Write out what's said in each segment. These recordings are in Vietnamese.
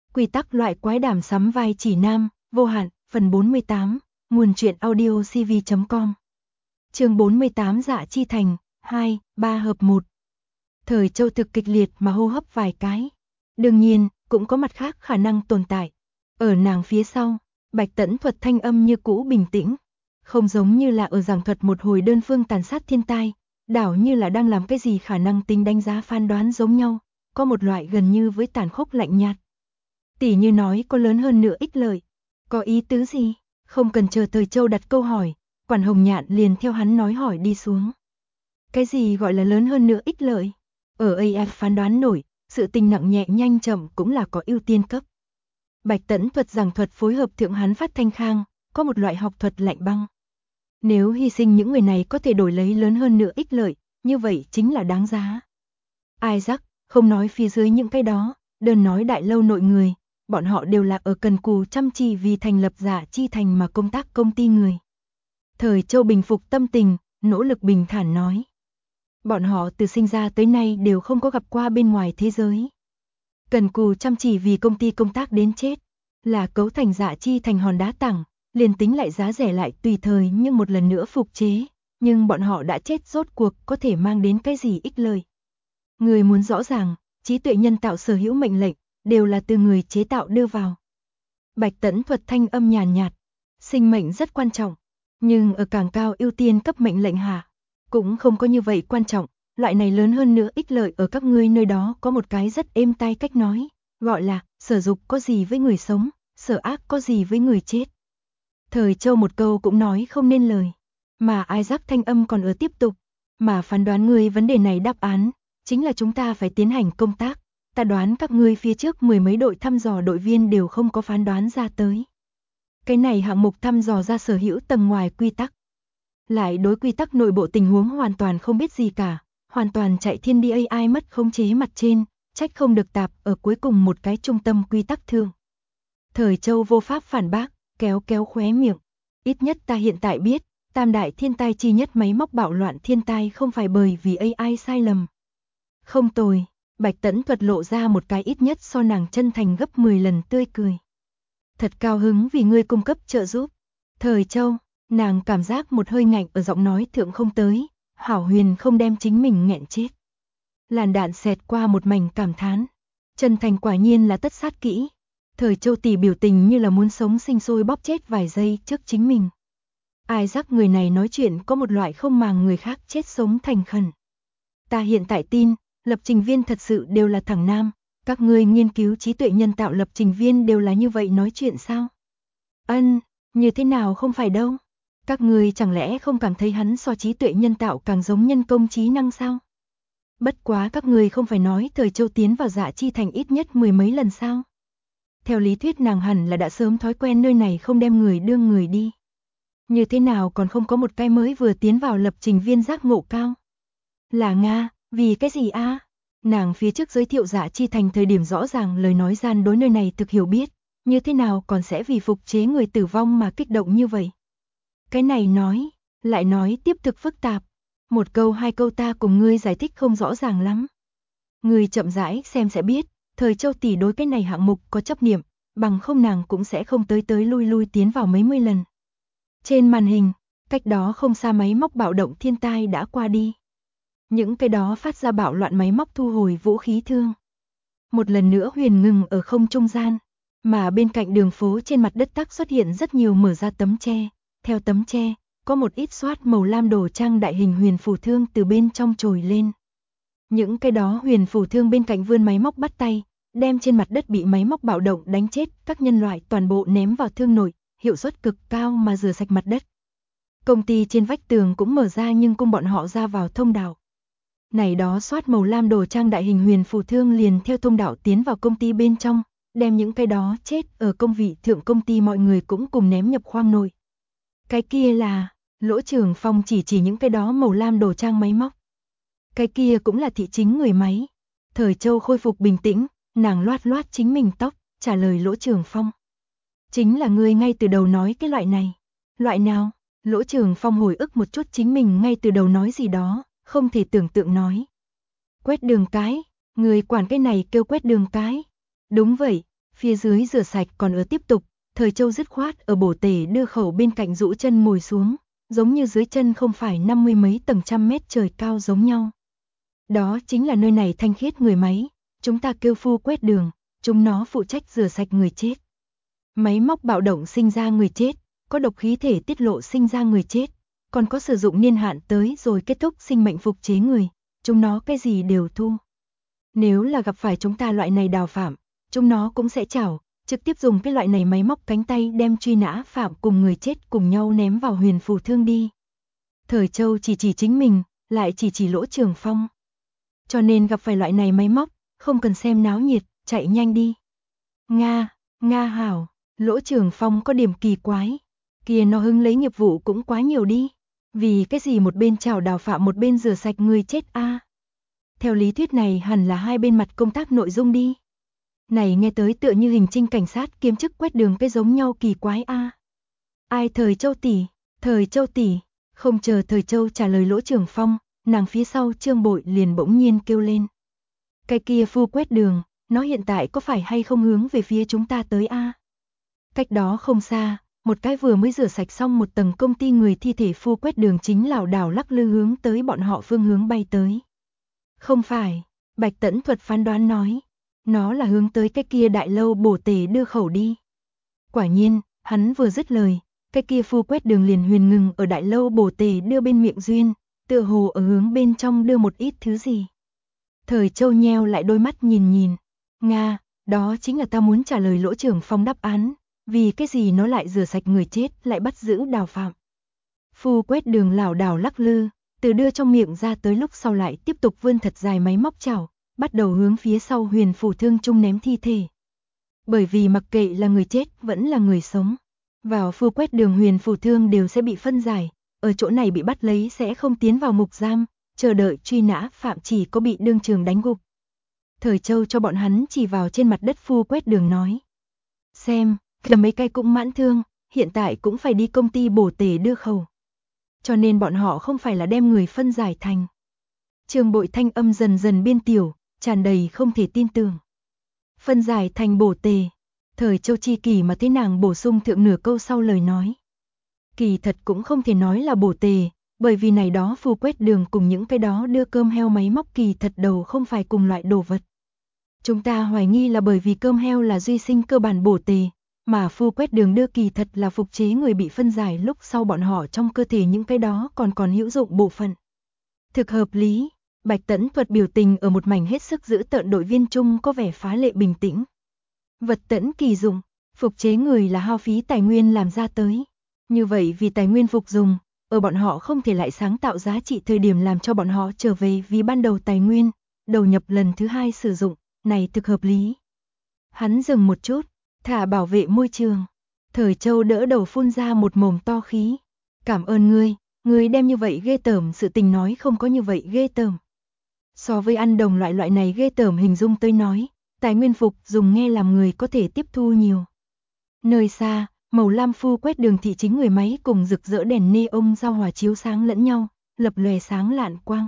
Quy tắc loại quái đảm sắm vai chỉ nam, vô hạn, phần 48, nguồn truyện audio cv.com. Chương 48 Dạ Chi Thành, 2, 3 hợp 1. Thời Châu thực kịch liệt mà hô hấp vài cái. Đương nhiên, cũng có mặt khác khả năng tồn tại. Ở nàng phía sau, Bạch Tẫn thuật thanh âm như cũ bình tĩnh. Không giống như là ở giảng thuật một hồi đơn phương tàn sát thiên tai, đảo như là đang làm cái gì khả năng tính đánh giá phán đoán giống nhau, có một loại gần như với tàn khốc lạnh nhạt. Tỉ như nói có lớn hơn nữa ích lợi, có ý tứ gì, không cần chờ Thời Châu đặt câu hỏi, Quản Hồng Nhạn liền theo hắn nói hỏi đi xuống. Cái gì gọi là lớn hơn nữa ích lợi? Ở AF phán đoán nổi, sự tình nặng nhẹ nhanh chậm cũng là có ưu tiên cấp. Bạch Tẫn thuật giảng thuật phối hợp thượng hắn phát thanh khang, có một loại học thuật lạnh băng. Nếu hy sinh những người này có thể đổi lấy lớn hơn nữa ích lợi, như vậy chính là đáng giá. Isaac, không nói phía dưới những cái đó, đơn nói đại lâu nội người, bọn họ đều là ở cần cù chăm chỉ vì thành lập Dạ Chi Thành mà công tác công ty người. Thời Châu bình phục tâm tình, nỗ lực bình thản nói. Bọn họ từ sinh ra tới nay đều không có gặp qua bên ngoài thế giới. Cần cù chăm chỉ vì công ty công tác đến chết, là cấu thành Dạ Chi Thành hòn đá tảng, liền tính lại giá rẻ lại tùy thời nhưng một lần nữa phục chế, nhưng bọn họ đã chết rốt cuộc có thể mang đến cái gì ích lợi. Người muốn rõ ràng, trí tuệ nhân tạo sở hữu mệnh lệnh, đều là từ người chế tạo đưa vào. Bạch Tẫn thuật thanh âm nhàn nhạt, sinh mệnh rất quan trọng, nhưng ở càng cao ưu tiên cấp mệnh lệnh hạ, cũng không có như vậy quan trọng, loại này lớn hơn nữa ích lợi ở các ngươi nơi đó có một cái rất êm tai cách nói, gọi là sở dục có gì với người sống, sở ác có gì với người chết. Thời Châu một câu cũng nói không nên lời, mà Isaac thanh âm còn ở tiếp tục, mà phán đoán ngươi vấn đề này đáp án, chính là chúng ta phải tiến hành công tác, ta đoán các ngươi phía trước mười mấy đội thăm dò đội viên đều không có phán đoán ra tới. Cái này hạng mục thăm dò ra sở hữu tầng ngoài quy tắc. Lại đối quy tắc nội bộ tình huống hoàn toàn không biết gì cả, hoàn toàn chạy thiên đi AI mất khống chế mặt trên, trách không được tạp ở cuối cùng một cái trung tâm quy tắc thường. Thời Châu vô pháp phản bác, kéo kéo khóe miệng. Ít nhất ta hiện tại biết, tam đại thiên tai chi nhất máy móc bạo loạn thiên tai không phải bởi vì AI sai lầm. Không tồi, Bạch Tẫn thuật lộ ra một cái ít nhất so nàng chân thành gấp 10 lần tươi cười. Thật cao hứng vì ngươi cung cấp trợ giúp. Thời Châu, nàng cảm giác một hơi ngạnh ở giọng nói thượng không tới, Hảo Huyền không đem chính mình nghẹn chết. Làn đạn xẹt qua một mảnh cảm thán. Chân thành quả nhiên là tất sát kỹ. Thời Châu tỷ biểu tình như là muốn sống sinh sôi bóp chết vài giây trước chính mình. Isaac người này nói chuyện có một loại không màng người khác chết sống thành khẩn. Ta hiện tại tin, lập trình viên thật sự đều là thằng nam, các ngươi nghiên cứu trí tuệ nhân tạo lập trình viên đều là như vậy nói chuyện sao? Như thế nào không phải đâu? Các ngươi chẳng lẽ không cảm thấy hắn so trí tuệ nhân tạo càng giống nhân công trí năng sao? Bất quá các ngươi không phải nói Thời Châu tiến vào Dạ Chi Thành ít nhất mười mấy lần sao? Theo lý thuyết nàng hẳn là đã sớm thói quen nơi này không đem người đưa người đi. Như thế nào còn không có một cái mới vừa tiến vào lập trình viên giác ngộ cao? Là Nga, vì cái gì a? Nàng phía trước giới thiệu Dạ Chi Thành thời điểm rõ ràng lời nói gian đối nơi này thực hiểu biết, như thế nào còn sẽ vì phục chế người tử vong mà kích động như vậy? Cái này nói, lại nói tiếp thực phức tạp. Một câu hai câu ta cùng ngươi giải thích không rõ ràng lắm. Ngươi chậm rãi xem sẽ biết, Thời Châu tỷ đối cái này hạng mục có chấp niệm, bằng không nàng cũng sẽ không tới tới lui lui tiến vào mấy mươi lần. Trên màn hình, cách đó không xa máy móc bạo động thiên tai đã qua đi. Những cái đó phát ra bạo loạn máy móc thu hồi vũ khí thương. Một lần nữa huyền ngừng ở không trung gian, mà bên cạnh đường phố trên mặt đất tắc xuất hiện rất nhiều mở ra tấm tre. Theo tấm tre, có một ít xoát màu lam đồ trang đại hình huyền phù thương từ bên trong trồi lên. Những cái đó huyền phù thương bên cạnh vươn máy móc bắt tay, đem trên mặt đất bị máy móc bạo động đánh chết các nhân loại toàn bộ ném vào thương nội, hiệu suất cực cao mà rửa sạch mặt đất. Công ty trên vách tường cũng mở ra nhưng cung bọn họ ra vào thông đạo. Này đó xoát màu lam đồ trang đại hình huyền phù thương liền theo thông đạo tiến vào công ty bên trong, đem những cái đó chết ở công vị thượng công ty mọi người cũng cùng ném nhập khoang nội. Cái kia là, Lỗ Trường Phong chỉ những cái đó màu lam đồ trang máy móc. Cái kia cũng là thị chính người máy. Thời Châu khôi phục bình tĩnh, nàng loát loát chính mình tóc, trả lời Lỗ Trường Phong. Chính là ngươi ngay từ đầu nói cái loại này. Loại nào? Lỗ Trường Phong hồi ức một chút chính mình ngay từ đầu nói gì đó, không thể tưởng tượng nói. Quét đường cái, người quản cái này kêu quét đường cái. Đúng vậy, Phía dưới rửa sạch còn ứa tiếp tục, Thời Châu dứt khoát ở bổ tể đưa khẩu bên cạnh rũ chân ngồi xuống, giống như dưới chân không phải 50 mấy tầng trăm mét trời cao giống nhau. Đó chính là nơi này thanh khiết người máy, chúng ta kêu phu quét đường, chúng nó phụ trách rửa sạch người chết. Máy móc bạo động sinh ra người chết, có độc khí thể tiết lộ sinh ra người chết, còn có sử dụng niên hạn tới rồi kết thúc sinh mệnh phục chế người, chúng nó cái gì đều thu. Nếu là gặp phải chúng ta loại này đào phạm, chúng nó cũng sẽ chảo, trực tiếp dùng cái loại này máy móc cánh tay đem truy nã phạm cùng người chết cùng nhau ném vào huyền phù thương đi. Thời Châu chỉ chính mình, lại chỉ Lỗ Trường Phong. Cho nên gặp phải loại này máy móc, không cần xem náo nhiệt, chạy nhanh đi. Nga hảo, Lỗ Trường Phong có điểm kỳ quái. Kia nó hứng lấy nghiệp vụ cũng quá nhiều đi. Vì cái gì một bên chào đào phạm một bên rửa sạch người chết a? Theo lý thuyết này hẳn là hai bên mặt công tác nội dung đi. Này nghe tới tựa như hình trinh cảnh sát kiêm chức quét đường cái giống nhau kỳ quái a. Ai Thời Châu tỷ, không chờ Thời Châu trả lời Lỗ Trường Phong, nàng phía sau Trương Bội liền bỗng nhiên kêu lên. Cái kia phu quét đường, nó hiện tại có phải hay không hướng về phía chúng ta tới a? Cách đó không xa, một cái vừa mới rửa sạch xong một tầng công ty người thi thể phu quét đường chính lảo đảo lắc lư hướng tới bọn họ phương hướng bay tới. Không phải, Bạch Tẫn Thuật phán đoán nói, nó là hướng tới cái kia đại lâu bổ tể đưa khẩu đi. Quả nhiên, hắn vừa dứt lời, cái kia phu quét đường liền huyền ngừng ở đại lâu bổ tể đưa bên miệng duyên, tựa hồ ở hướng bên trong đưa một ít thứ gì. Thời Châu nheo lại đôi mắt nhìn, Nga, đó chính là ta muốn trả lời Lỗ Trường Phong đáp án, vì cái gì nó lại rửa sạch người chết lại bắt giữ đào phạm. Phu quét đường lảo đảo lắc lư, từ đưa trong miệng ra tới lúc sau lại tiếp tục vươn thật dài máy móc chảo, bắt đầu hướng phía sau huyền phù thương trung ném thi thể. Bởi vì mặc kệ là người chết vẫn là người sống, vào phu quét đường huyền phù thương đều sẽ bị phân giải, ở chỗ này bị bắt lấy sẽ không tiến vào ngục giam, chờ đợi truy nã phạm chỉ có bị đương trường đánh gục. Thời Châu cho bọn hắn chỉ vào trên mặt đất phu quét đường nói. Xem, là mấy cái cũng mãn thương, hiện tại cũng phải đi công ty bổ tể đưa khẩu. Cho nên bọn họ không phải là đem người phân giải thành. Trương Bội thanh âm dần dần biên tiểu, tràn đầy không thể tin tưởng. Phân giải thành bổ tề. Thời Châu chi kỳ mà thế nàng bổ sung thượng nửa câu sau lời nói. Kỳ thật cũng không thể nói là bổ tề, bởi vì này đó phu quét đường cùng những cái đó đưa cơm heo máy móc kỳ thật đầu không phải cùng loại đồ vật. Chúng ta hoài nghi là bởi vì cơm heo là duy sinh cơ bản bổ tề, mà phu quét đường đưa kỳ thật là phục chế người bị phân giải lúc sau bọn họ trong cơ thể những cái đó còn hữu dụng bộ phận. Thực hợp lý, Bạch Tẫn Thuật biểu tình ở một mảnh hết sức giữ tợn đội viên chung có vẻ phá lệ bình tĩnh. Vật tẫn kỳ dụng, phục chế người là hao phí tài nguyên làm ra tới. Như vậy vì tài nguyên phục dùng, ở bọn họ không thể lại sáng tạo giá trị thời điểm làm cho bọn họ trở về vì ban đầu tài nguyên, đầu nhập lần thứ hai sử dụng, này thực hợp lý. Hắn dừng một chút, thả bảo vệ môi trường. Thời Châu đỡ đầu phun ra một mồm to khí. Cảm ơn ngươi đem như vậy ghê tởm sự tình nói không có như vậy ghê tởm. So với ăn đồng loại này ghê tởm hình dung tới nói, tài nguyên phục dùng nghe làm người có thể tiếp thu nhiều. Nơi xa, màu lam phu quét đường thị chính người máy cùng rực rỡ đèn neon giao hòa chiếu sáng lẫn nhau, lập lòe sáng lạn quang.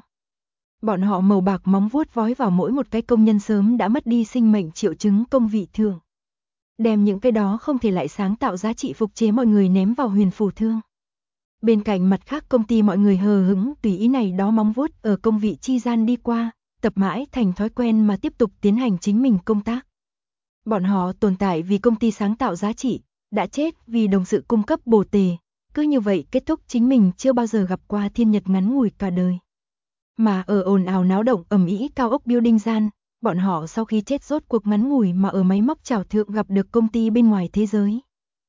Bọn họ màu bạc móng vuốt vói vào mỗi một cái công nhân sớm đã mất đi sinh mệnh triệu chứng công vị thường. Đem những cái đó không thể lại sáng tạo giá trị phục chế mọi người ném vào huyền phù thương. Bên cạnh mặt khác công ty mọi người hờ hững tùy ý này đó móng vuốt ở công vị chi gian đi qua, tập mãi thành thói quen mà tiếp tục tiến hành chính mình công tác. Bọn họ tồn tại vì công ty sáng tạo giá trị, đã chết vì đồng sự cung cấp bổ tề, cứ như vậy kết thúc chính mình chưa bao giờ gặp qua thiên nhật ngắn ngủi cả đời. Mà ở ồn ào náo động ầm ĩ cao ốc building gian, bọn họ sau khi chết rốt cuộc ngắn ngủi mà ở máy móc chảo thượng gặp được công ty bên ngoài thế giới.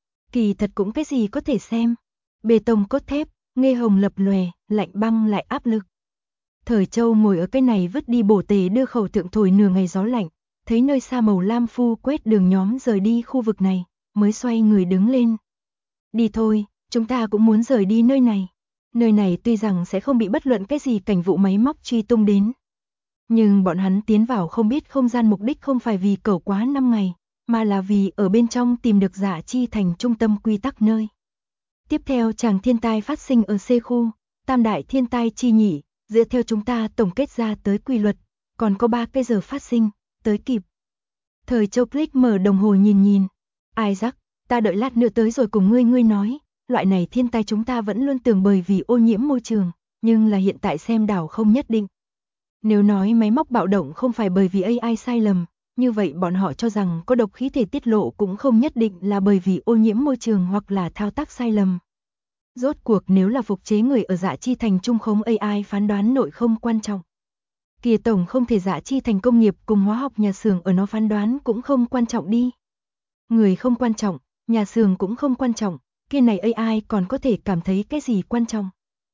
Kỳ thật cũng cái gì có thể xem. Bê tông cốt thép, nghe hồng lập lòe, lạnh băng lại áp lực. Thời Châu ngồi ở cái này vứt đi bổ tề đưa khẩu thượng thổi nửa ngày gió lạnh, thấy nơi xa màu lam phu quét đường nhóm rời đi khu vực này, mới xoay người đứng lên. Đi thôi, chúng ta cũng muốn rời đi nơi này. Nơi này tuy rằng sẽ không bị bất luận cái gì cảnh vụ máy móc truy tung đến. Nhưng bọn hắn tiến vào không biết không gian mục đích không phải vì cẩu quá 5 ngày, mà là vì ở bên trong tìm được Dạ Chi Thành trung tâm quy tắc nơi. Tiếp theo chàng thiên tai phát sinh ở C khu, tam đại thiên tai chi nhỉ, dựa theo chúng ta tổng kết ra tới quy luật, còn có 3 cái giờ phát sinh, tới kịp. Thời Châu click mở đồng hồ nhìn. Isaac, ta đợi lát nữa tới rồi cùng ngươi nói, loại này thiên tai chúng ta vẫn luôn tưởng bởi vì ô nhiễm môi trường, nhưng là hiện tại xem đảo không nhất định. Nếu nói máy móc bạo động không phải bởi vì AI sai lầm, như vậy bọn họ cho rằng có độc khí thể tiết lộ cũng không nhất định là bởi vì ô nhiễm môi trường hoặc là thao tác sai lầm. Rốt cuộc nếu là phục chế người ở Dạ Chi Thành trung khống AI phán đoán nội không quan trọng. Kìa tổng không thể Dạ Chi Thành công nghiệp cùng hóa học nhà xưởng ở nó phán đoán cũng không quan trọng đi. Người không quan trọng, nhà xưởng cũng không quan trọng, kia này AI còn có thể cảm thấy cái gì quan trọng.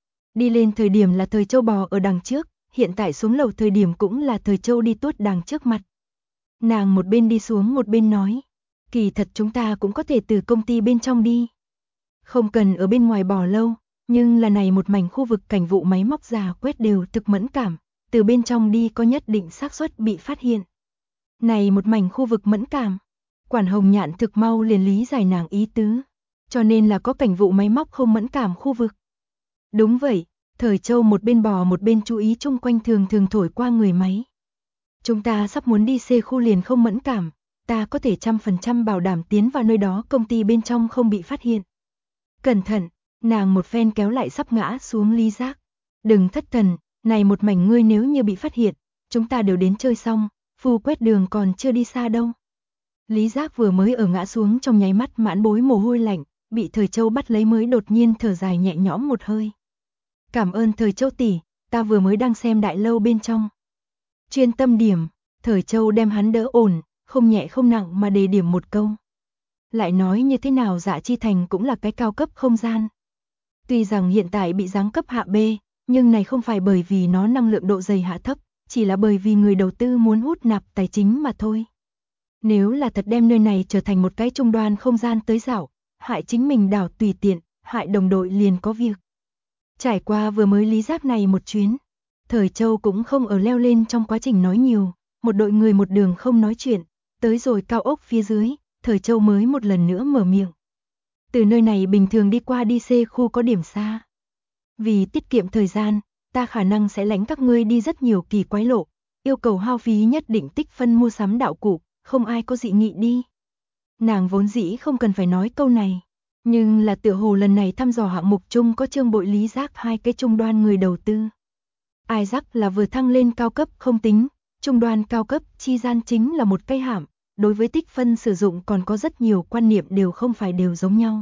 Đi lên thời điểm là Thời Châu bò ở đằng trước, hiện tại xuống lầu thời điểm cũng là Thời Châu đi tuốt đằng trước mặt. Nàng một bên đi xuống một bên nói, kỳ thật chúng ta cũng có thể từ công ty bên trong đi. Không cần ở bên ngoài bò lâu, nhưng là này một mảnh khu vực cảnh vụ máy móc giả quét đều thực mẫn cảm, từ bên trong đi có nhất định xác suất bị phát hiện. Này một mảnh khu vực mẫn cảm, Quản Hồng Nhạn thực mau liền lý giải nàng ý tứ, cho nên là có cảnh vụ máy móc không mẫn cảm khu vực. Đúng vậy, Thời Châu một bên bò một bên chú ý chung quanh thường thổi qua người máy. Chúng ta sắp muốn đi C khu liền không mẫn cảm, ta có thể 100% bảo đảm tiến vào nơi đó công ty bên trong không bị phát hiện. Cẩn thận, nàng một phen kéo lại sắp ngã xuống Lý Giác. Đừng thất thần, này một mảnh ngươi nếu như bị phát hiện, chúng ta đều đến chơi xong, phu quét đường còn chưa đi xa đâu. Lý Giác vừa mới ở ngã xuống trong nháy mắt mãn bối mồ hôi lạnh, bị Thời Châu bắt lấy mới đột nhiên thở dài nhẹ nhõm một hơi. Cảm ơn Thời Châu tỷ, ta vừa mới đang xem đại lâu bên trong. Chuyên tâm điểm, Thời Châu đem hắn đỡ ổn, không nhẹ không nặng mà đề điểm một câu. Lại nói như thế nào Dạ Chi Thành cũng là cái cao cấp không gian. Tuy rằng hiện tại bị giáng cấp hạ B, nhưng này không phải bởi vì nó năng lượng độ dày hạ thấp, chỉ là bởi vì người đầu tư muốn hút nạp tài chính mà thôi. Nếu là thật đem nơi này trở thành một cái trung đoan không gian tới dạo, hại chính mình đảo tùy tiện, hại đồng đội liền có việc. Trải qua vừa mới Lý Giác này một chuyến, Thời Châu cũng không ở leo lên trong quá trình nói nhiều, một đội người một đường không nói chuyện, tới rồi cao ốc phía dưới, Thời Châu mới một lần nữa mở miệng. Từ nơi này bình thường đi qua đi C khu có điểm xa. Vì tiết kiệm thời gian, ta khả năng sẽ lãnh các ngươi đi rất nhiều kỳ quái lộ, yêu cầu hao phí nhất định tích phân mua sắm đạo cụ, không ai có dị nghị đi. Nàng vốn dĩ không cần phải nói câu này, nhưng là tựa hồ lần này thăm dò hạng mục chung có Trương Bội Lý Giác hai cái trung đoan người đầu tư. Isaac là vừa thăng lên cao cấp không tính, trung đoan cao cấp chi gian chính là một cây hạm, đối với tích phân sử dụng còn có rất nhiều quan niệm đều không phải đều giống nhau.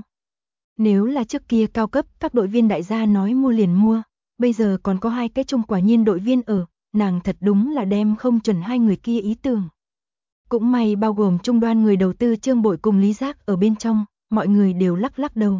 Nếu là trước kia cao cấp các đội viên đại gia nói mua liền mua, bây giờ còn có hai cái trung quả nhiên đội viên ở, nàng thật đúng là đem không chuẩn hai người kia ý tưởng. Cũng may bao gồm trung đoan người đầu tư Trương Bội cùng Lý Giác ở bên trong, mọi người đều lắc lắc đầu.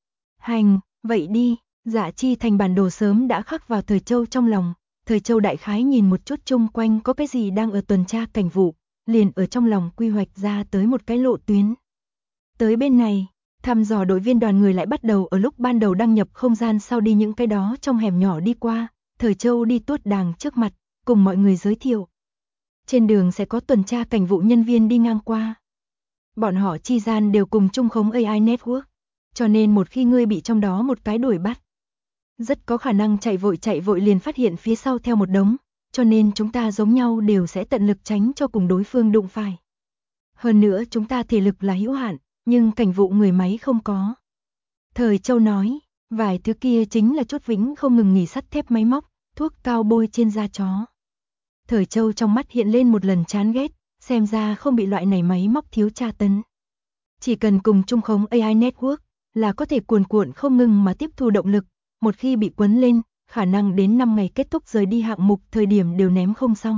Hành, vậy đi, Dạ Chi Thành bản đồ sớm đã khắc vào Thời Châu trong lòng, Thời Châu đại khái nhìn một chút chung quanh có cái gì đang ở tuần tra cảnh vụ, liền ở trong lòng quy hoạch ra tới một cái lộ tuyến. Tới bên này, thăm dò đội viên đoàn người lại bắt đầu ở lúc ban đầu đăng nhập không gian sau đi những cái đó trong hẻm nhỏ đi qua, Thời Châu đi tuốt đàng trước mặt, cùng mọi người giới thiệu. Trên đường sẽ có tuần tra cảnh vụ nhân viên đi ngang qua. Bọn họ chi gian đều cùng chung khống AI network, cho nên một khi ngươi bị trong đó một cái đuổi bắt, rất có khả năng chạy vội liền phát hiện phía sau theo một đống, cho nên chúng ta giống nhau đều sẽ tận lực tránh cho cùng đối phương đụng phải. Hơn nữa chúng ta thể lực là hữu hạn, nhưng cảnh vụ người máy không có. Thời Châu nói, vài thứ kia chính là chốt vĩnh không ngừng nghỉ sắt thép máy móc, thuốc cao bôi trên da chó. Thời Châu trong mắt hiện lên một lần chán ghét, xem ra không bị loại này máy móc thiếu tra tấn. Chỉ cần cùng chung khống AI network là có thể cuồn cuộn không ngừng mà tiếp thu động lực, một khi bị quấn lên, khả năng đến 5 ngày kết thúc rời đi hạng mục thời điểm đều ném không xong.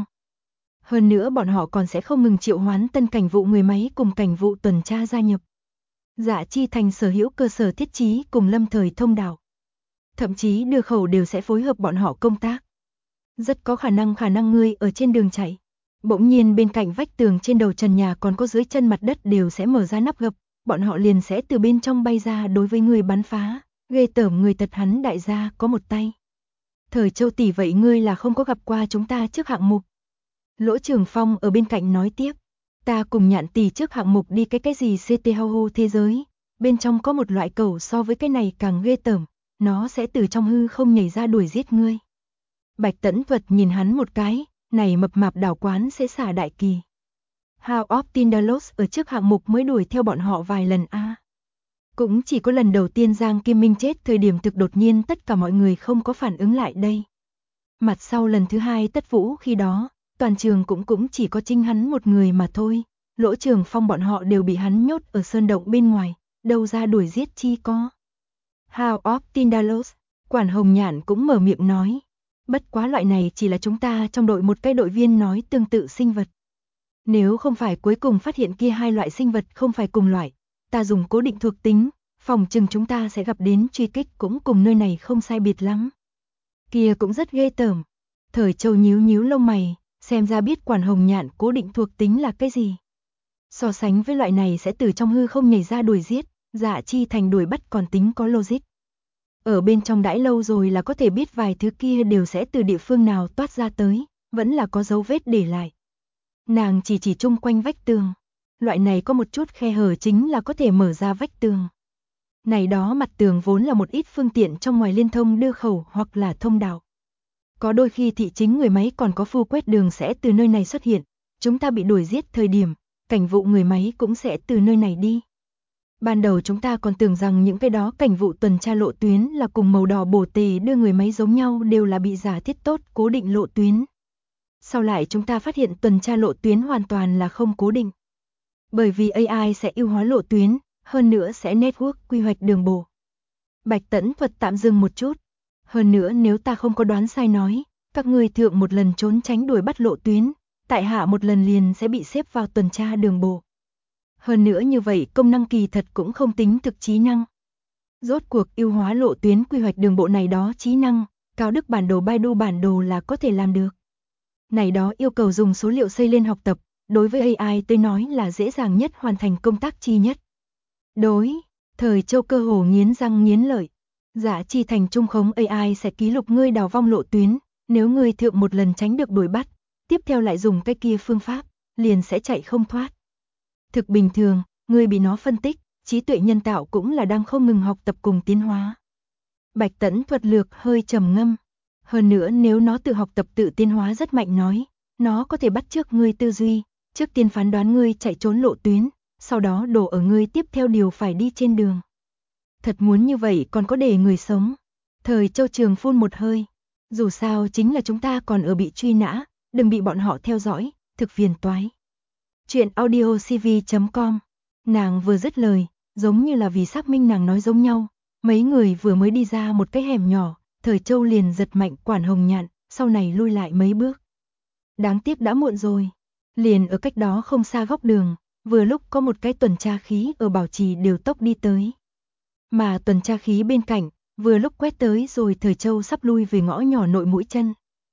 Hơn nữa bọn họ còn sẽ không ngừng triệu hoán tân cảnh vụ người máy cùng cảnh vụ tuần tra gia nhập. Dạ Chi Thành sở hữu cơ sở thiết trí cùng lâm thời thông đạo. Thậm chí đưa khẩu đều sẽ phối hợp bọn họ công tác. Rất có khả năng ngươi ở trên đường chạy. Bỗng nhiên bên cạnh vách tường trên đầu trần nhà còn có dưới chân mặt đất đều sẽ mở ra nắp gập, bọn họ liền sẽ từ bên trong bay ra đối với người bắn phá, ghê tởm người tật hắn đại gia có một tay. Thời Châu tỷ vậy ngươi là không có gặp qua chúng ta trước hạng mục. Lỗ Trường Phong ở bên cạnh nói tiếp, ta cùng Nhạn tỷ trước hạng mục đi cái gì CT Hau thế giới, bên trong có một loại cẩu so với cái này càng ghê tởm, nó sẽ từ trong hư không nhảy ra đuổi giết ngươi. Bạch Tẫn Thuật nhìn hắn một cái, này mập mạp đảo quán sẽ xả đại kỳ. House of Tindalos ở trước hạng mục mới đuổi theo bọn họ vài lần Cũng chỉ có lần đầu tiên Giang Kim Minh chết thời điểm thực đột nhiên tất cả mọi người không có phản ứng lại đây. Mặt sau lần thứ hai Tất Vũ khi đó, toàn trường cũng chỉ có chính hắn một người mà thôi. Lỗ Trường Phong bọn họ đều bị hắn nhốt ở sơn động bên ngoài, đâu ra đuổi giết chi có. House of Tindalos, Quản Hồng Nhạn cũng mở miệng nói. Bất quá loại này chỉ là chúng ta trong đội một cái đội viên nói tương tự sinh vật. Nếu không phải cuối cùng phát hiện kia hai loại sinh vật không phải cùng loại, ta dùng cố định thuộc tính, phòng chừng chúng ta sẽ gặp đến truy kích cũng cùng nơi này không sai biệt lắm. Kia cũng rất ghê tởm. Thời Châu nhíu nhíu lông mày, xem ra biết Quản Hồng Nhạn cố định thuộc tính là cái gì. So sánh với loại này sẽ từ trong hư không nhảy ra đuổi giết, Dạ Chi Thành đuổi bắt còn tính có logic. Ở bên trong đãi lâu rồi là có thể biết vài thứ kia đều sẽ từ địa phương nào toát ra tới, vẫn là có dấu vết để lại. Nàng chỉ chung quanh vách tường. Loại này có một chút khe hở chính là có thể mở ra vách tường. Này đó mặt tường vốn là một ít phương tiện trong ngoài liên thông đưa khẩu hoặc là thông đạo. Có đôi khi thị chính người máy còn có phu quét đường sẽ từ nơi này xuất hiện. Chúng ta bị đuổi giết thời điểm, cảnh vụ người máy cũng sẽ từ nơi này đi. Ban đầu chúng ta còn tưởng rằng những cái đó cảnh vụ tuần tra lộ tuyến là cùng màu đỏ bổ tề đưa người máy giống nhau đều là bị giả thiết tốt cố định lộ tuyến. Sau lại chúng ta phát hiện tuần tra lộ tuyến hoàn toàn là không cố định. Bởi vì AI sẽ ưu hóa lộ tuyến, hơn nữa sẽ network quy hoạch đường bộ. Bạch Tẫn Thuật tạm dừng một chút. Hơn nữa nếu ta không có đoán sai nói, các ngươi thượng một lần trốn tránh đuổi bắt lộ tuyến, tại hạ một lần liền sẽ bị xếp vào tuần tra đường bộ. Hơn nữa như vậy công năng kỳ thật cũng không tính thực trí năng. Rốt cuộc ưu hóa lộ tuyến quy hoạch đường bộ này đó trí năng, Cao Đức bản đồ Baidu bản đồ là có thể làm được. Này đó yêu cầu dùng số liệu xây lên học tập, đối với AI tôi nói là dễ dàng nhất hoàn thành công tác chi nhất. Thời Châu cơ hồ nghiến răng nghiến lợi. Dạ Chi Thành trung khống AI sẽ ký lục ngươi đào vong lộ tuyến, nếu ngươi thượng một lần tránh được đuổi bắt, tiếp theo lại dùng cái kia phương pháp, liền sẽ chạy không thoát. Thực bình thường, ngươi bị nó phân tích, trí tuệ nhân tạo cũng là đang không ngừng học tập cùng tiến hóa. Bạch Tẫn Thuật lược hơi trầm ngâm. Hơn nữa nếu nó tự học tập tự tiến hóa rất mạnh nói, nó có thể bắt chước ngươi tư duy, trước tiên phán đoán ngươi chạy trốn lộ tuyến, sau đó đổ ở ngươi tiếp theo điều phải đi trên đường. Thật muốn như vậy còn có để người sống. Thời Châu Trường phun một hơi. Dù sao chính là chúng ta còn ở bị truy nã, đừng bị bọn họ theo dõi, thực phiền toái. Chuyện audiocv.com. Nàng vừa dứt lời, giống như là vì xác minh nàng nói giống nhau. Mấy người vừa mới đi ra một cái hẻm nhỏ, Thời Châu liền giật mạnh Quản Hồng Nhạn, sau này lui lại mấy bước. Đáng tiếc đã muộn rồi. Liền ở cách đó không xa góc đường, vừa lúc có một cái tuần tra khí ở bảo trì điều tốc đi tới. Mà tuần tra khí bên cạnh, vừa lúc quét tới rồi Thời Châu sắp lui về ngõ nhỏ nội mũi chân.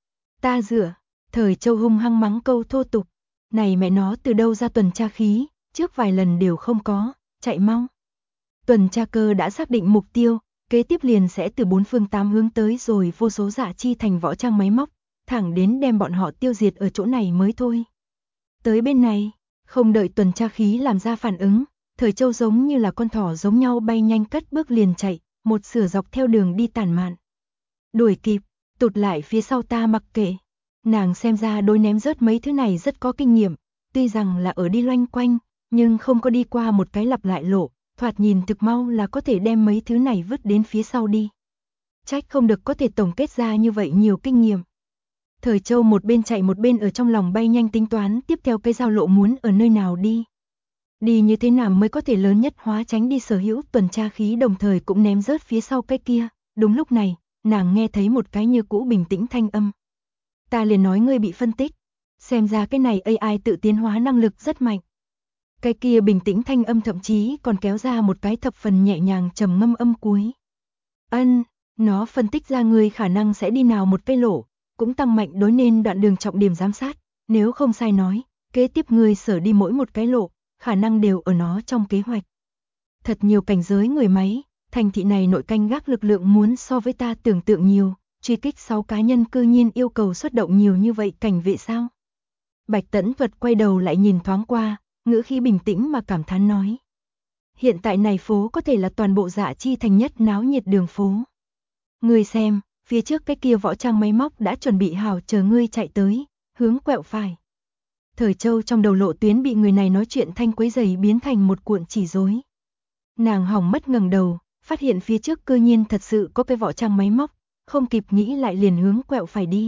Ta dựa, Thời Châu hung hăng mắng câu thô tục. Này mẹ nó từ đâu ra tuần tra khí, trước vài lần đều không có, chạy mau. Tuần tra cơ đã xác định mục tiêu, kế tiếp liền sẽ từ bốn phương tám hướng tới rồi vô số Dạ Chi Thành võ trang máy móc, thẳng đến đem bọn họ tiêu diệt ở chỗ này mới thôi. Tới bên này, không đợi tuần tra khí làm ra phản ứng, Thời Châu giống như là con thỏ giống nhau bay nhanh cất bước liền chạy, một sửa dọc theo đường đi tản mạn. Đuổi kịp, tụt lại phía sau ta mặc kệ. Nàng xem ra đối ném rớt mấy thứ này rất có kinh nghiệm, tuy rằng là ở đi loanh quanh, nhưng không có đi qua một cái lặp lại lộ, thoạt nhìn thực mau là có thể đem mấy thứ này vứt đến phía sau đi. Trách không được có thể tổng kết ra như vậy nhiều kinh nghiệm. Thời Châu một bên chạy một bên ở trong lòng bay nhanh tính toán tiếp theo cái giao lộ muốn ở nơi nào đi. Đi như thế nào mới có thể lớn nhất hóa tránh đi sở hữu tuần tra khí đồng thời cũng ném rớt phía sau cái kia. Đúng lúc này, nàng nghe thấy một cái như cũ bình tĩnh thanh âm. Ta liền nói ngươi bị phân tích. Xem ra cái này AI tự tiến hóa năng lực rất mạnh. Cái kia bình tĩnh thanh âm thậm chí còn kéo ra một cái thập phần nhẹ nhàng trầm ngâm âm cuối. Nó phân tích ra ngươi khả năng sẽ đi nào một cây lộ, cũng tăng mạnh đối nên đoạn đường trọng điểm giám sát. Nếu không sai nói, kế tiếp ngươi sở đi mỗi một cái lộ, khả năng đều ở nó trong kế hoạch. Thật nhiều cảnh giới người máy, thành thị này nội canh gác lực lượng muốn so với ta tưởng tượng nhiều, truy kích 6 cá nhân cư nhiên yêu cầu xuất động nhiều như vậy cảnh vệ sao? Bạch Tẫn Thuật quay đầu lại nhìn thoáng qua, ngữ khí bình tĩnh mà cảm thán nói. Hiện tại này phố có thể là toàn bộ Dạ Chi Thành nhất náo nhiệt đường phố. Ngươi xem, phía trước cái kia võ trang máy móc đã chuẩn bị hào chờ ngươi chạy tới, hướng quẹo phải. Thời Châu trong đầu lộ tuyến bị người này nói chuyện thanh quấy rầy biến thành một cuộn chỉ rối. Nàng hỏng mất ngẩng đầu, phát hiện phía trước cư nhiên thật sự có cái vỏ trang máy móc, không kịp nghĩ lại liền hướng quẹo phải đi.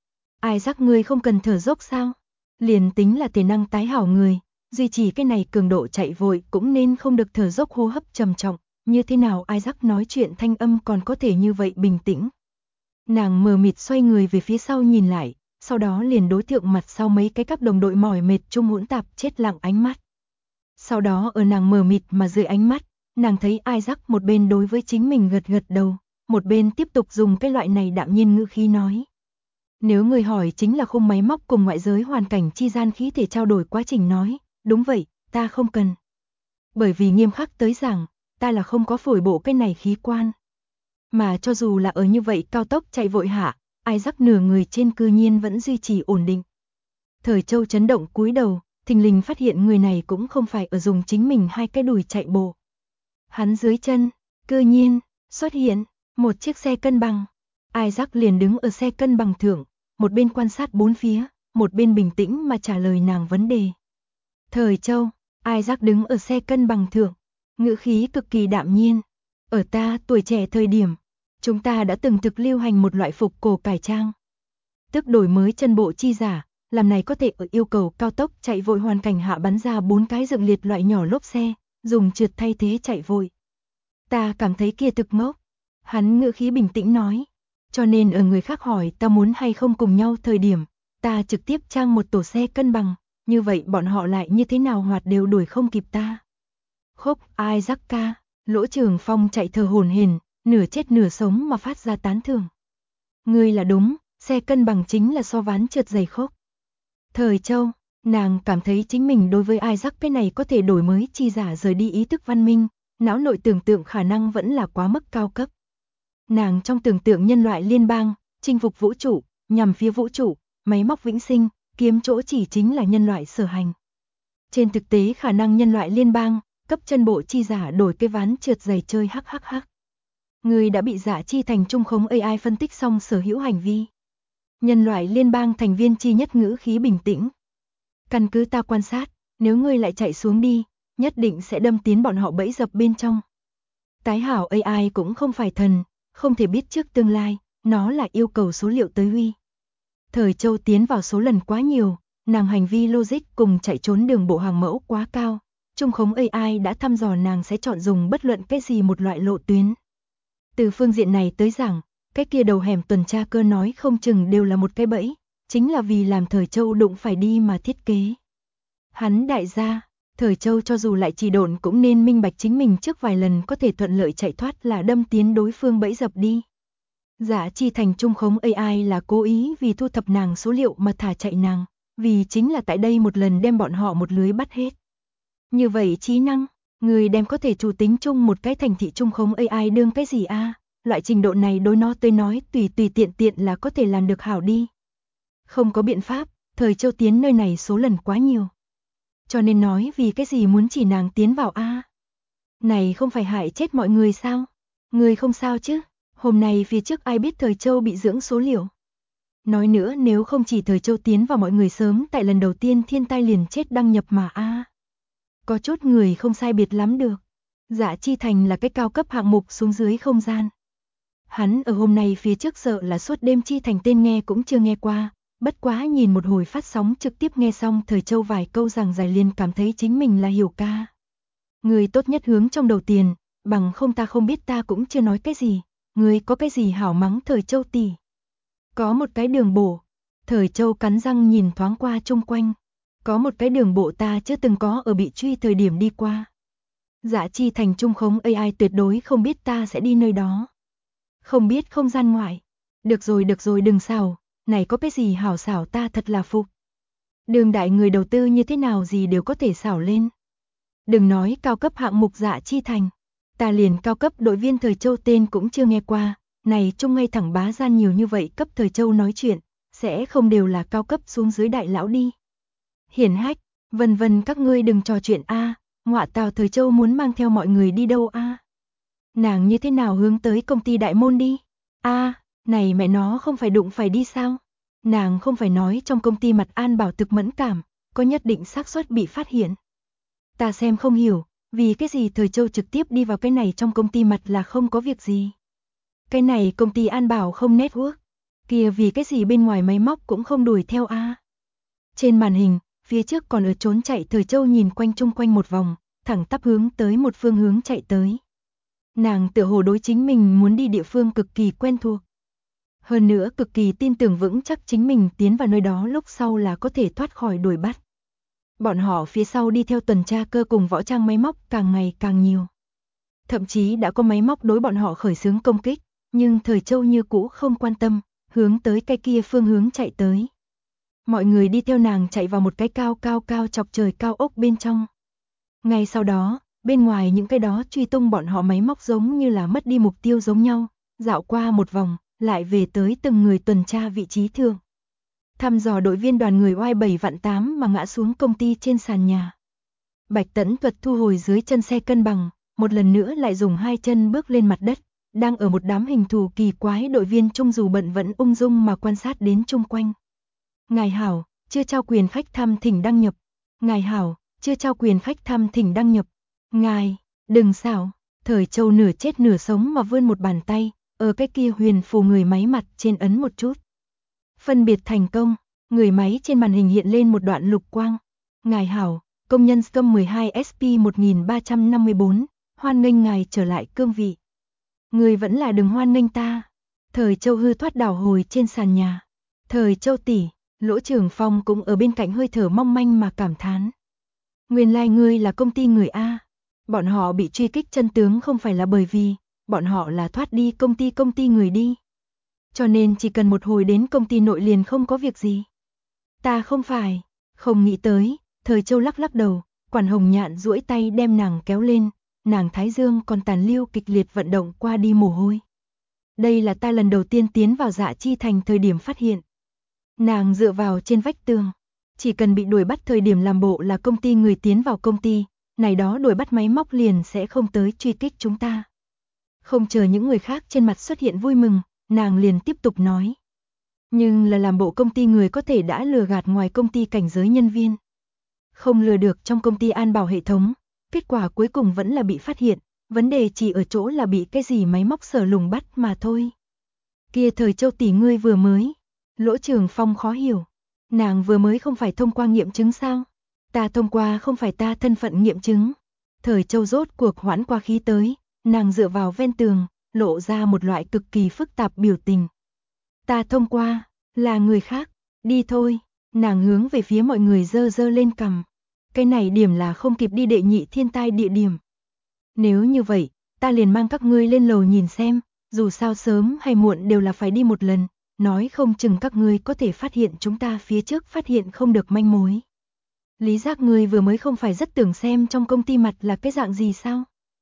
Ai rắc ngươi không cần thở dốc sao? Liền tính là thể năng tái hảo người, duy trì cái này cường độ chạy vội cũng nên không được thở dốc hô hấp trầm trọng, như thế nào ai rắc nói chuyện thanh âm còn có thể như vậy bình tĩnh. Nàng mờ mịt xoay người về phía sau nhìn lại, sau đó liền đối thượng mặt sau mấy cái các đồng đội mỏi mệt chung hỗn tạp chết lặng ánh mắt. Sau đó ở nàng mờ mịt mà dưới ánh mắt, nàng thấy Isaac một bên đối với chính mình gật gật đầu, một bên tiếp tục dùng cái loại này đạm nhiên ngữ khí nói. Nếu người hỏi chính là khung máy móc cùng ngoại giới hoàn cảnh chi gian khí thể trao đổi quá trình nói, đúng vậy, ta không cần. Bởi vì nghiêm khắc tới rằng, ta là không có phổi bộ cái này khí quan. Mà cho dù là ở như vậy cao tốc chạy vội hạ, Isaac nửa người trên cư nhiên vẫn duy trì ổn định. Thời Châu chấn động cúi đầu, thình lình phát hiện người này cũng không phải ở dùng chính mình hai cái đùi chạy bộ. Hắn dưới chân, cư nhiên, xuất hiện, một chiếc xe cân bằng. Isaac liền đứng ở xe cân bằng thượng, một bên quan sát bốn phía, một bên bình tĩnh mà trả lời nàng vấn đề. Thời Châu, Isaac đứng ở xe cân bằng thượng, ngữ khí cực kỳ đạm nhiên. Ở ta tuổi trẻ thời điểm, chúng ta đã từng thực lưu hành một loại phục cổ cải trang. Tức đổi mới chân bộ chi giả, làm này có thể ở yêu cầu cao tốc chạy vội hoàn cảnh hạ bắn ra 4 cái dựng liệt loại nhỏ lốp xe, dùng trượt thay thế chạy vội. Ta cảm thấy kia thực ngốc. Hắn ngữ khí bình tĩnh nói. Cho nên ở người khác hỏi ta muốn hay không cùng nhau thời điểm, ta trực tiếp trang một tổ xe cân bằng, như vậy bọn họ lại như thế nào hoạt đều đuổi không kịp ta. Khúc Isaac ca, Lỗ Trường Phong chạy thở hổn hển, nửa chết nửa sống mà phát ra tán thưởng. Ngươi là đúng, xe cân bằng chính là so ván trượt dày Khúc. Thời Châu, nàng cảm thấy chính mình đối với Isaac cái này có thể đổi mới chi giả rời đi ý thức văn minh, não nội tưởng tượng khả năng vẫn là quá mức cao cấp. Nàng trong tưởng tượng nhân loại liên bang, chinh phục vũ trụ, nhằm phía vũ trụ, máy móc vĩnh sinh, kiếm chỗ chỉ chính là nhân loại sở hành. Trên thực tế khả năng nhân loại liên bang, cấp chân bộ chi giả đổi cái ván trượt giày chơi hắc. Người đã bị giả chi thành trung khống AI phân tích xong sở hữu hành vi. Nhân loại liên bang thành viên chi nhất ngữ khí bình tĩnh. Căn cứ ta quan sát, nếu ngươi lại chạy xuống đi, nhất định sẽ đâm tiến bọn họ bẫy dập bên trong. Tái hảo AI cũng không phải thần, không thể biết trước tương lai, nó là yêu cầu số liệu tới huy. Thời Châu tiến vào số lần quá nhiều, nàng hành vi logic cùng chạy trốn đường bộ hàng mẫu quá cao. Trung khống AI đã thăm dò nàng sẽ chọn dùng bất luận cái gì một loại lộ tuyến. Từ phương diện này tới rằng, cái kia đầu hẻm tuần tra cơ nói không chừng đều là một cái bẫy, chính là vì làm Thời Châu đụng phải đi mà thiết kế. Hắn đại gia, Thời Châu cho dù lại trì độn cũng nên minh bạch chính mình trước vài lần có thể thuận lợi chạy thoát là đâm tiến đối phương bẫy dập đi. Giả chi thành trung khống AI là cố ý vì thu thập nàng số liệu mà thả chạy nàng, vì chính là tại đây một lần đem bọn họ một lưới bắt hết. Như vậy trí năng, người đem có thể chủ tính chung một cái thành thị trung khống AI đương cái gì a? Loại trình độ này đối nó tới nói tùy tiện là có thể làm được hảo đi. Không có biện pháp, Thời Châu tiến nơi này số lần quá nhiều. Cho nên nói vì cái gì muốn chỉ nàng tiến vào a? Này không phải hại chết mọi người sao? Người không sao chứ? Hôm nay phía trước ai biết Thời Châu bị dưỡng số liệu? Nói nữa nếu không chỉ Thời Châu tiến vào mọi người sớm tại lần đầu tiên thiên tai liền chết đăng nhập mà a. Có chút người không sai biệt lắm được. Dạ chi thành là cái cao cấp hạng mục xuống dưới không gian. Hắn ở hôm nay phía trước sợ là suốt đêm chi thành tên nghe cũng chưa nghe qua, bất quá nhìn một hồi phát sóng trực tiếp nghe xong Thời Châu vài câu rằng giải liền cảm thấy chính mình là hiểu ca. Người tốt nhất hướng trong đầu tiền, bằng không ta không biết ta cũng chưa nói cái gì, người có cái gì hảo mắng Thời Châu tỷ. Có một cái đường bộ, Thời Châu cắn răng nhìn thoáng qua chung quanh, có một cái đường bộ ta chưa từng có ở bị truy thời điểm đi qua. Dạ chi thành trung khống AI tuyệt đối không biết ta sẽ đi nơi đó. Không biết không gian ngoại. Được rồi đừng xảo, này có cái gì hảo xảo ta thật là phục. Đường đại người đầu tư như thế nào gì đều có thể xảo lên. Đừng nói cao cấp hạng mục dạ chi thành. Ta liền cao cấp đội viên Thời Châu tên cũng chưa nghe qua. Này trung ngay thẳng bá gian nhiều như vậy cấp Thời Châu nói chuyện, sẽ không đều là cao cấp xuống dưới đại lão đi. Hiển hách, vân các ngươi đừng trò chuyện a. Ngọa tào Thời Châu muốn mang theo mọi người đi đâu a? Nàng như thế nào hướng tới công ty đại môn đi? A, này mẹ nó không phải đụng phải đi sao? Nàng không phải nói trong công ty mặt an bảo thực mẫn cảm, có nhất định xác suất bị phát hiện. Ta xem không hiểu, vì cái gì Thời Châu trực tiếp đi vào cái này trong công ty mặt là không có việc gì. Cái này công ty an bảo không network, kia vì cái gì bên ngoài máy móc cũng không đuổi theo a. Trên màn hình, phía trước còn ở trốn chạy Thời Châu nhìn quanh chung quanh một vòng, thẳng tắp hướng tới một phương hướng chạy tới. Nàng tựa hồ đối chính mình muốn đi địa phương cực kỳ quen thuộc. Hơn nữa cực kỳ tin tưởng vững chắc chính mình tiến vào nơi đó lúc sau là có thể thoát khỏi đuổi bắt. Bọn họ phía sau đi theo tuần tra cơ cùng võ trang máy móc càng ngày càng nhiều. Thậm chí đã có máy móc đối bọn họ khởi xướng công kích, nhưng Thời Châu như cũ không quan tâm, hướng tới cái kia phương hướng chạy tới. Mọi người đi theo nàng chạy vào một cái cao chọc trời cao ốc bên trong. Ngay sau đó, bên ngoài những cái đó truy tung bọn họ máy móc giống như là mất đi mục tiêu giống nhau, dạo qua một vòng, lại về tới từng người tuần tra vị trí thường. Thăm dò đội viên đoàn người oai 7 vạn 8 mà ngã xuống công ty trên sàn nhà. Bạch Tẫn Thuật thu hồi dưới chân xe cân bằng, một lần nữa lại dùng hai chân bước lên mặt đất, đang ở một đám hình thù kỳ quái đội viên trung dù bận vẫn ung dung mà quan sát đến chung quanh. Ngài hảo, chưa trao quyền khách thăm thỉnh đăng nhập. Ngài hảo, chưa trao quyền khách thăm thỉnh đăng nhập. Ngài, đừng xảo. Thời Châu nửa chết nửa sống mà vươn một bàn tay, ở cái kia huyền phù người máy mặt trên ấn một chút. Phân biệt thành công, người máy trên màn hình hiện lên một đoạn lục quang. Ngài hảo, công nhân Scum 12 SP 1354, hoan nghênh ngài trở lại cương vị. Người vẫn là đừng hoan nghênh ta. Thời Châu hư thoát đảo hồi trên sàn nhà. Thời Châu tỷ, Lỗ Trường Phong cũng ở bên cạnh hơi thở mong manh mà cảm thán. Nguyên lai ngươi là công ty người A. Bọn họ bị truy kích chân tướng không phải là bởi vì bọn họ là thoát đi công ty người đi. Cho nên chỉ cần một hồi đến công ty nội liền không có việc gì. Ta không phải, không nghĩ tới. Thời Châu lắc lắc đầu, Quản Hồng Nhạn duỗi tay đem nàng kéo lên, nàng thái dương còn tàn lưu kịch liệt vận động qua đi mồ hôi. Đây là ta lần đầu tiên tiến vào Dạ Chi Thành thời điểm phát hiện. Nàng dựa vào trên vách tường, chỉ cần bị đuổi bắt thời điểm làm bộ là công ty người tiến vào công ty, này đó đuổi bắt máy móc liền sẽ không tới truy kích chúng ta. Không chờ những người khác trên mặt xuất hiện vui mừng, nàng liền tiếp tục nói. Nhưng là làm bộ công ty người có thể đã lừa gạt ngoài công ty cảnh giới nhân viên. Không lừa được trong công ty an bảo hệ thống, kết quả cuối cùng vẫn là bị phát hiện, vấn đề chỉ ở chỗ là bị cái gì máy móc sở lùng bắt mà thôi. Kia Thời Châu tỷ ngươi vừa mới, Lỗ Trường Phong khó hiểu, nàng vừa mới không phải thông qua nghiệm chứng sao? Ta thông qua không phải ta thân phận nghiệm chứng. Thời Châu rốt cuộc hoãn qua khí tới, nàng dựa vào ven tường, lộ ra một loại cực kỳ phức tạp biểu tình. Ta thông qua, là người khác, đi thôi, nàng hướng về phía mọi người giơ giơ lên cằm. Cái này điểm là không kịp đi đệ nhị thiên tai địa điểm. Nếu như vậy, ta liền mang các ngươi lên lầu nhìn xem, dù sao sớm hay muộn đều là phải đi một lần, nói không chừng các ngươi có thể phát hiện chúng ta phía trước phát hiện không được manh mối. Lý Giác ngươi vừa mới không phải rất tưởng xem trong công ty mặt là cái dạng gì sao?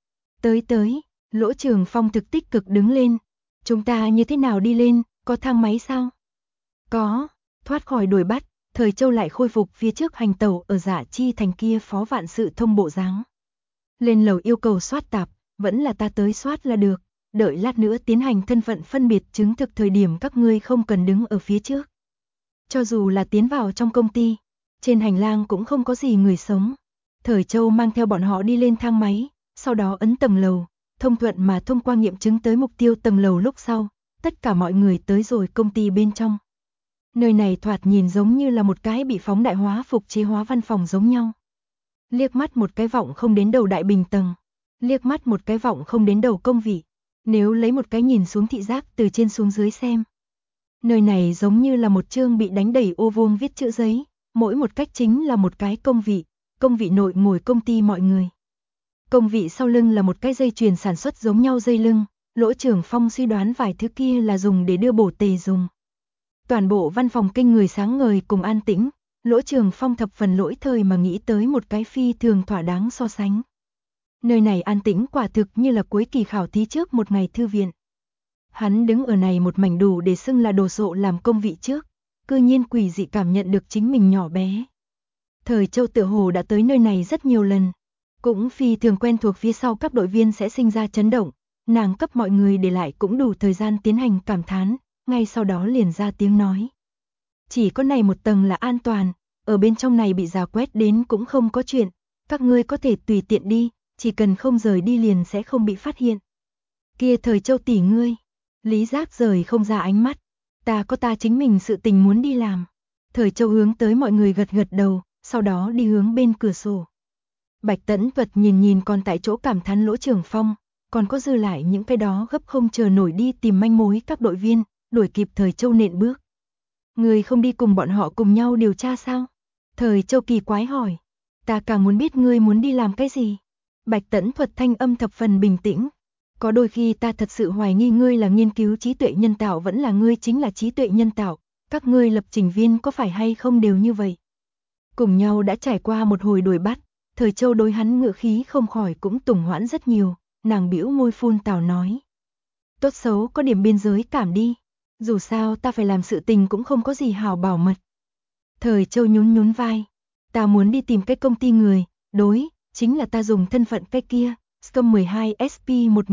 Tới, Lỗ Trường Phong thực tích cực đứng lên. Chúng ta như thế nào đi lên, có thang máy sao? Có, thoát khỏi đuổi bắt, Thời Châu lại khôi phục phía trước hành tẩu ở Dạ Chi Thành kia Phó Vạn Sự Thông bộ dáng. Lên lầu yêu cầu soát tạp, vẫn là ta tới soát là được, đợi lát nữa tiến hành thân phận phân biệt chứng thực thời điểm các ngươi không cần đứng ở phía trước. Cho dù là tiến vào trong công ty, trên hành lang cũng không có gì người sống. Thời Châu mang theo bọn họ đi lên thang máy, sau đó ấn tầng lầu, thông thuận mà thông qua nghiệm chứng tới mục tiêu tầng lầu lúc sau, tất cả mọi người tới rồi công ty bên trong. Nơi này thoạt nhìn giống như là một cái bị phóng đại hóa phục chế hóa văn phòng giống nhau. Liếc mắt một cái vọng không đến đầu đại bình tầng, liếc mắt một cái vọng không đến đầu công vị. Nếu lấy một cái nhìn xuống thị giác từ trên xuống dưới xem. Nơi này giống như là một chương bị đánh đầy ô vuông viết chữ giấy, mỗi một cách chính là một cái công vị nội ngồi công ty mọi người. Công vị sau lưng là một cái dây chuyền sản xuất giống nhau dây lưng, Lỗ Trường Phong suy đoán vài thứ kia là dùng để đưa bổ tề dùng. Toàn bộ văn phòng kinh người sáng ngời cùng an tĩnh, Lỗ Trường Phong thập phần lỗi thời mà nghĩ tới một cái phi thường thỏa đáng so sánh. Nơi này an tĩnh quả thực như là cuối kỳ khảo thí trước một ngày thư viện. Hắn đứng ở này một mảnh đủ để xưng là đồ sộ làm công vị trước, cư nhiên quỷ dị cảm nhận được chính mình nhỏ bé. Thời Châu tựa hồ đã tới nơi này rất nhiều lần, cũng phi thường quen thuộc phía sau các đội viên sẽ sinh ra chấn động, nàng cấp mọi người để lại cũng đủ thời gian tiến hành cảm thán, ngay sau đó liền ra tiếng nói. Chỉ có này một tầng là an toàn, ở bên trong này bị rào quét đến cũng không có chuyện, các ngươi có thể tùy tiện đi, chỉ cần không rời đi liền sẽ không bị phát hiện. Kia Thời Châu tỷ ngươi, Lý Giác rời không ra ánh mắt, ta có ta chính mình sự tình muốn đi làm. Thời Châu hướng tới mọi người gật gật đầu, sau đó đi hướng bên cửa sổ. Bạch Tẫn Vật nhìn nhìn còn tại chỗ cảm thán Lỗ Trường Phong, còn có dư lại những cái đó gấp không chờ nổi đi tìm manh mối các đội viên, đuổi kịp Thời Châu nện bước. Người không đi cùng bọn họ cùng nhau điều tra sao? Thời Châu kỳ quái hỏi. Ta càng muốn biết ngươi muốn đi làm cái gì. Bạch Tẫn Thuật thanh âm thập phần bình tĩnh. Có đôi khi ta thật sự hoài nghi ngươi là nghiên cứu trí tuệ nhân tạo vẫn là ngươi chính là trí tuệ nhân tạo. Các ngươi lập trình viên có phải hay không đều như vậy? Cùng nhau đã trải qua một hồi đuổi bắt, Thời Châu đối hắn ngựa khí không khỏi cũng tùng hoãn rất nhiều, nàng bĩu môi phun tào nói. Tốt xấu có điểm biên giới cảm đi, dù sao ta phải làm sự tình cũng không có gì hào bảo mật. Thời Châu nhún nhún vai, ta muốn đi tìm cái công ty người, đối, chính là ta dùng thân phận cái kia, Scum 12 SP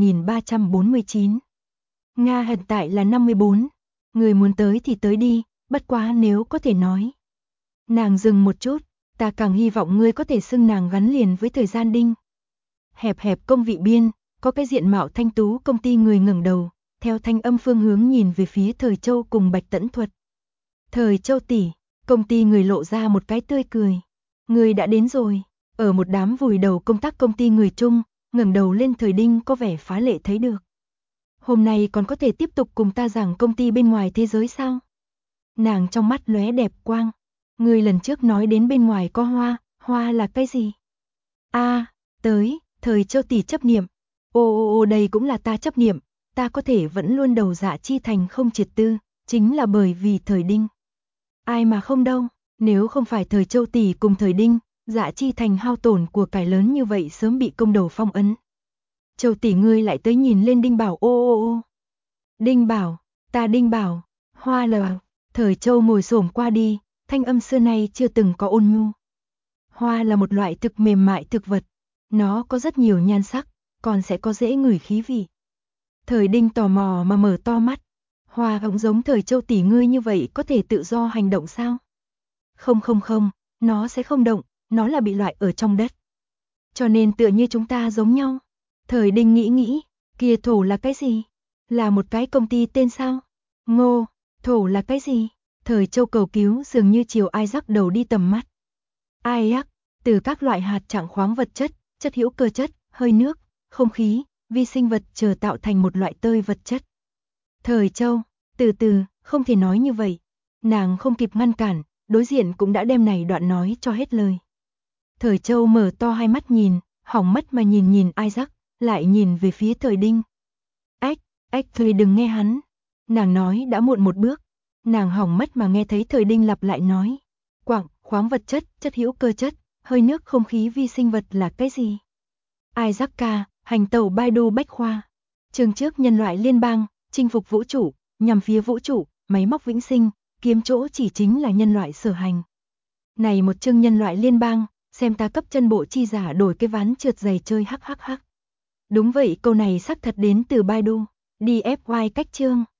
1349. Nga hiện tại là 54, người muốn tới thì tới đi, bất quá nếu có thể nói. Nàng dừng một chút, ta càng hy vọng ngươi có thể xưng nàng gắn liền với thời gian đinh. Hẹp hẹp công vị biên, có cái diện mạo thanh tú công ty người ngẩng đầu, theo thanh âm phương hướng nhìn về phía Thời Châu cùng Bạch Tẫn Thuật. Thời Châu tỷ, công ty người lộ ra một cái tươi cười. Người đã đến rồi, ở một đám vùi đầu công tác công ty người chung, ngẩng đầu lên Thời Đinh có vẻ phá lệ thấy được. Hôm nay còn có thể tiếp tục cùng ta giảng công ty bên ngoài thế giới sao? Nàng trong mắt lóe đẹp quang. Người lần trước nói đến bên ngoài có hoa, hoa là cái gì? Tới, Thời Châu tỷ chấp niệm. Ô đây cũng là ta chấp niệm, ta có thể vẫn luôn đầu Dạ Chi Thành không triệt tư, chính là bởi vì Thời Đinh. Ai mà không đâu, nếu không phải Thời Châu tỷ cùng Thời Đinh, Dạ Chi Thành hao tổn của cải lớn như vậy sớm bị công đầu phong ấn. Châu tỷ ngươi lại tới nhìn lên Đinh Bảo ô. Đinh Bảo, ta Đinh Bảo, hoa là, Thời Châu ngồi xổm qua đi, thanh âm xưa nay chưa từng có ôn nhu. Hoa là một loại thực mềm mại thực vật, nó có rất nhiều nhan sắc, còn sẽ có dễ ngửi khí vị. Thời Đinh tò mò mà mở to mắt, hoa cũng giống Thời Châu tỷ ngươi như vậy có thể tự do hành động sao? Không, nó sẽ không động, nó là bị loại ở trong đất. Cho nên tựa như chúng ta giống nhau. Thời Đinh nghĩ, kia thổ là cái gì? Là một cái công ty tên sao? Ngô, thổ là cái gì? Thời Châu cầu cứu dường như chiều Isaac đầu đi tầm mắt. Isaac, từ các loại hạt trạng khoáng vật chất, chất hữu cơ chất, hơi nước, không khí, vi sinh vật chờ tạo thành một loại tơi vật chất. Thời Châu, từ từ, không thể nói như vậy. Nàng không kịp ngăn cản, đối diện cũng đã đem này đoạn nói cho hết lời. Thời Châu mở to hai mắt nhìn, hỏng mất mà nhìn Isaac, lại nhìn về phía Thời Đinh. Ách, Thời đừng nghe hắn. Nàng nói đã muộn một bước. Nàng hỏng mất mà nghe thấy Thời Đinh lặp lại nói. Quặng, khoáng vật chất, chất hữu cơ chất, hơi nước không khí vi sinh vật là cái gì? Isaac ca, hành tẩu Baidu Bách Khoa. Chương trước nhân loại liên bang, chinh phục vũ trụ, nhằm phía vũ trụ, máy móc vĩnh sinh, kiếm chỗ chỉ chính là nhân loại sở hành. Này một chương nhân loại liên bang, xem ta cấp chân bộ chi giả đổi cái ván trượt giày chơi hắc. Đúng vậy, câu này xác thật đến từ Baidu. DFY cách chương.